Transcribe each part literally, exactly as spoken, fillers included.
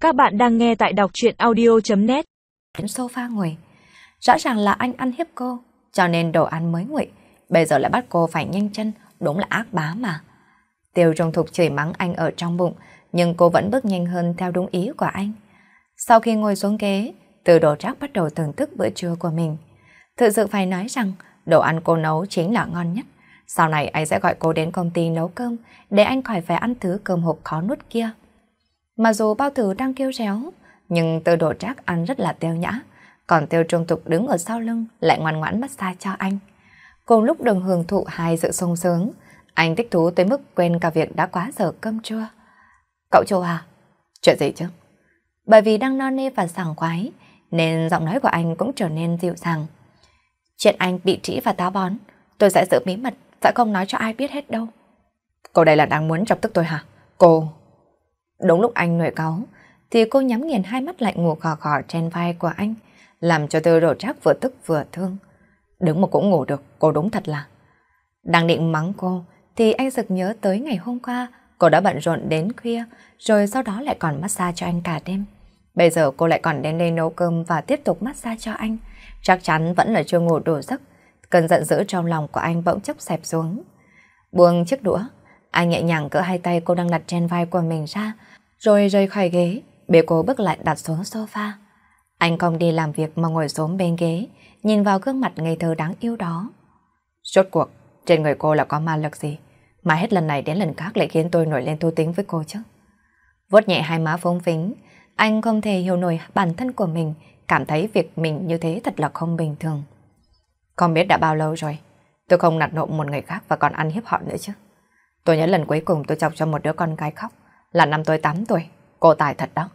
Các bạn đang nghe tại đọc truyện audio chấm net. Đến sofa ngồi. Rõ ràng là anh ăn hiếp cô, cho nên đồ ăn mới nguội. Bây giờ lại bắt cô phải nhanh chân, đúng là ác bá mà. Tiêu Trung Thục chửi mắng anh ở trong bụng, nhưng cô vẫn bước nhanh hơn theo đúng ý của anh. Sau khi ngồi xuống ghế, Từ Đồ Trác bắt đầu thưởng thức bữa trưa của mình. Thực sự phải nói rằng, đồ ăn cô nấu chính là ngon nhất. Sau này anh sẽ gọi cô đến công ty nấu cơm, để anh khỏi phải ăn thứ cơm hộp khó nuốt kia. Mặc dù bao tử đang kêu réo, nhưng Từ Đồ Trác ăn rất là teo nhã, còn Tiêu Trung Thục đứng ở sau lưng lại ngoan ngoãn massage cho anh. Cùng lúc đồng hưởng thụ hai sự sung sướng, anh thích thú tới mức quên cả việc đã quá giờ cơm trưa. Cậu Châu à? Chuyện gì chứ? Bởi vì đang no nê và sảng khoái, nên giọng nói của anh cũng trở nên dịu dàng. Chuyện anh bị trĩ và táo bón, tôi sẽ giữ bí mật, sẽ không nói cho ai biết hết đâu. Cô đây là đang muốn chọc tức tôi hả? Cô... Đúng lúc anh nổi cáu, thì cô nhắm nghiền hai mắt lạnh ngủ khò khò trên vai của anh, làm cho Từ Đồ Trác vừa tức vừa thương. Đứng mà cũng ngủ được, cô đúng thật là... Đang định mắng cô, thì anh sực nhớ tới ngày hôm qua, cô đã bận rộn đến khuya, rồi sau đó lại còn massage cho anh cả đêm. Bây giờ cô lại còn đến đây nấu cơm và tiếp tục massage cho anh, chắc chắn vẫn là chưa ngủ đủ giấc. Cơn giận dữ trong lòng của anh bỗng chốc xẹp xuống. Buông chiếc đũa, anh nhẹ nhàng cỡ hai tay cô đang đặt trên vai của mình ra, rồi rời khỏi ghế, bế cô bước lại đặt xuống sofa. Anh không đi làm việc mà ngồi xuống bên ghế, nhìn vào gương mặt ngây thơ đáng yêu đó. Rốt cuộc, trên người cô là có ma lực gì, mà hết lần này đến lần khác lại khiến tôi nổi lên thú tính với cô chứ? Vuốt nhẹ hai má phúng phính, anh không thể hiểu nổi bản thân của mình, cảm thấy việc mình như thế thật là không bình thường. Không biết đã bao lâu rồi, tôi không nạt nộ một người khác và còn ăn hiếp họ nữa chứ. Tôi nhớ lần cuối cùng tôi chọc cho một đứa con gái khóc là năm tôi tám tuổi, cô tài thật đó.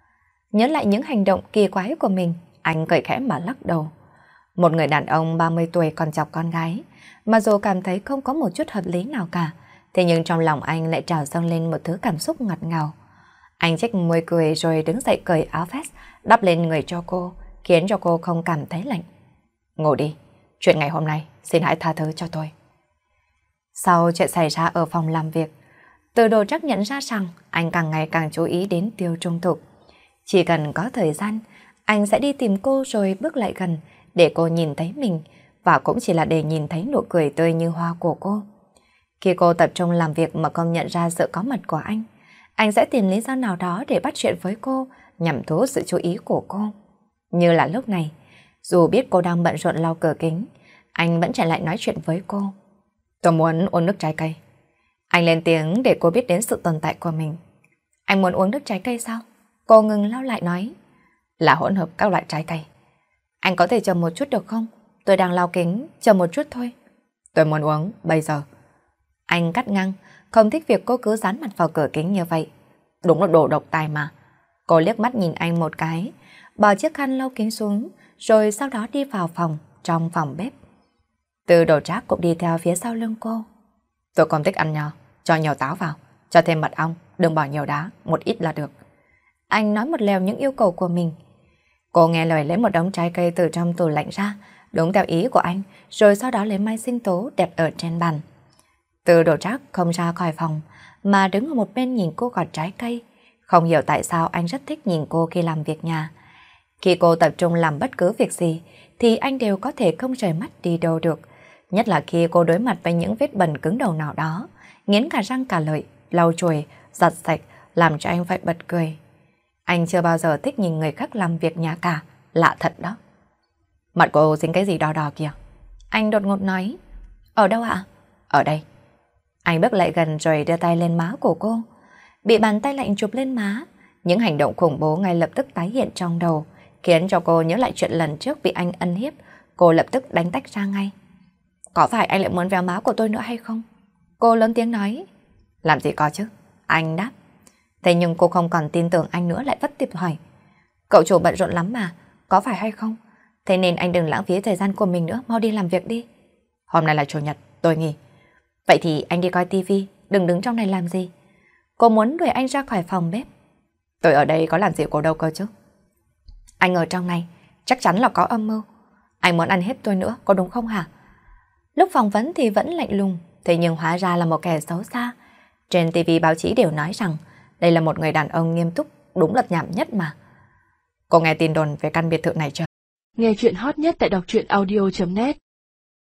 Nhớ lại những hành động kỳ quái của mình, anh cười khẽ mà lắc đầu. Một người đàn ông ba mươi tuổi còn chọc con gái, mà dù cảm thấy không có một chút hợp lý nào cả, thế nhưng trong lòng anh lại trào dâng lên một thứ cảm xúc ngọt ngào. Anh chếch môi cười rồi đứng dậy cởi áo vest, đắp lên người cho cô, khiến cho cô không cảm thấy lạnh. Ngủ đi, chuyện ngày hôm nay xin hãy tha thứ cho tôi. Sau chuyện xảy ra ở phòng làm việc, Từ Đồ Trác nhận ra rằng anh càng ngày càng chú ý đến Tiêu Trung Thục. Chỉ cần có thời gian, anh sẽ đi tìm cô rồi bước lại gần để cô nhìn thấy mình, và cũng chỉ là để nhìn thấy nụ cười tươi như hoa của cô. Khi cô tập trung làm việc mà không nhận ra sự có mặt của anh, anh sẽ tìm lý do nào đó để bắt chuyện với cô nhằm thu hút sự chú ý của cô. Như là lúc này, dù biết cô đang bận rộn lau cửa kính, anh vẫn chạy lại nói chuyện với cô. Tôi muốn uống nước trái cây. Anh lên tiếng để cô biết đến sự tồn tại của mình. Anh muốn uống nước trái cây sao? Cô ngừng lau lại nói. Là hỗn hợp các loại trái cây. Anh có thể chờ một chút được không? Tôi đang lau kính, chờ một chút thôi. Tôi muốn uống bây giờ. Anh cắt ngang, không thích việc cô cứ dán mặt vào cửa kính như vậy. Đúng là đồ độc tài mà. Cô liếc mắt nhìn anh một cái, bỏ chiếc khăn lau kính xuống, rồi sau đó đi vào phòng, trong phòng bếp. Từ Đồ Trác cũng đi theo phía sau lưng cô. Tôi không thích ăn nho, cho nhiều táo vào, cho thêm mật ong, đừng bỏ nhiều đá, một ít là được. Anh nói một lèo những yêu cầu của mình. Cô nghe lời lấy một đống trái cây từ trong tủ lạnh ra, đúng theo ý của anh, rồi sau đó lấy mai sinh tố đẹp ở trên bàn. Từ Đồ Trác không ra khỏi phòng, mà đứng ở một bên nhìn cô gọt trái cây. Không hiểu tại sao anh rất thích nhìn cô khi làm việc nhà. Khi cô tập trung làm bất cứ việc gì, thì anh đều có thể không rời mắt đi đâu được. Nhất là khi cô đối mặt với những vết bẩn cứng đầu nào đó, nghiến cả răng cả lợi, lau chùi, giặt sạch, làm cho anh phải bật cười. Anh chưa bao giờ thích nhìn người khác làm việc nhà cả, lạ thật đó. Mặt cô dính cái gì đỏ đỏ kìa? Anh đột ngột nói. Ở đâu ạ? Ở đây. Anh bước lại gần rồi đưa tay lên má của cô. Bị bàn tay lạnh chụp lên má, những hành động khủng bố ngay lập tức tái hiện trong đầu, khiến cho cô nhớ lại chuyện lần trước bị anh ân hiếp. Cô lập tức đánh tách ra ngay. Có phải anh lại muốn véo má của tôi nữa hay không? Cô lớn tiếng nói. Làm gì có chứ? Anh đáp. Thế nhưng cô không còn tin tưởng anh nữa, lại vất tiếp hỏi. Cậu chủ bận rộn lắm mà, có phải hay không? Thế nên anh đừng lãng phí thời gian của mình nữa, mau đi làm việc đi. Hôm nay là chủ nhật, tôi nghỉ. Vậy thì anh đi coi tivi, đừng đứng trong này làm gì. Cô muốn đuổi anh ra khỏi phòng bếp. Tôi ở đây có làm gì cô đâu cơ chứ? Anh ở trong này, chắc chắn là có âm mưu. Anh muốn ăn hiếp tôi nữa, có đúng không hả? Lúc phỏng vấn thì vẫn lạnh lùng, thế nhưng hóa ra là một kẻ xấu xa. Trên tivi báo chí đều nói rằng đây là một người đàn ông nghiêm túc, đúng là nhảm nhất mà. Cô nghe tin đồn về căn biệt thự này chưa? Nghe chuyện hot nhất tại đọc truyện audio chấm net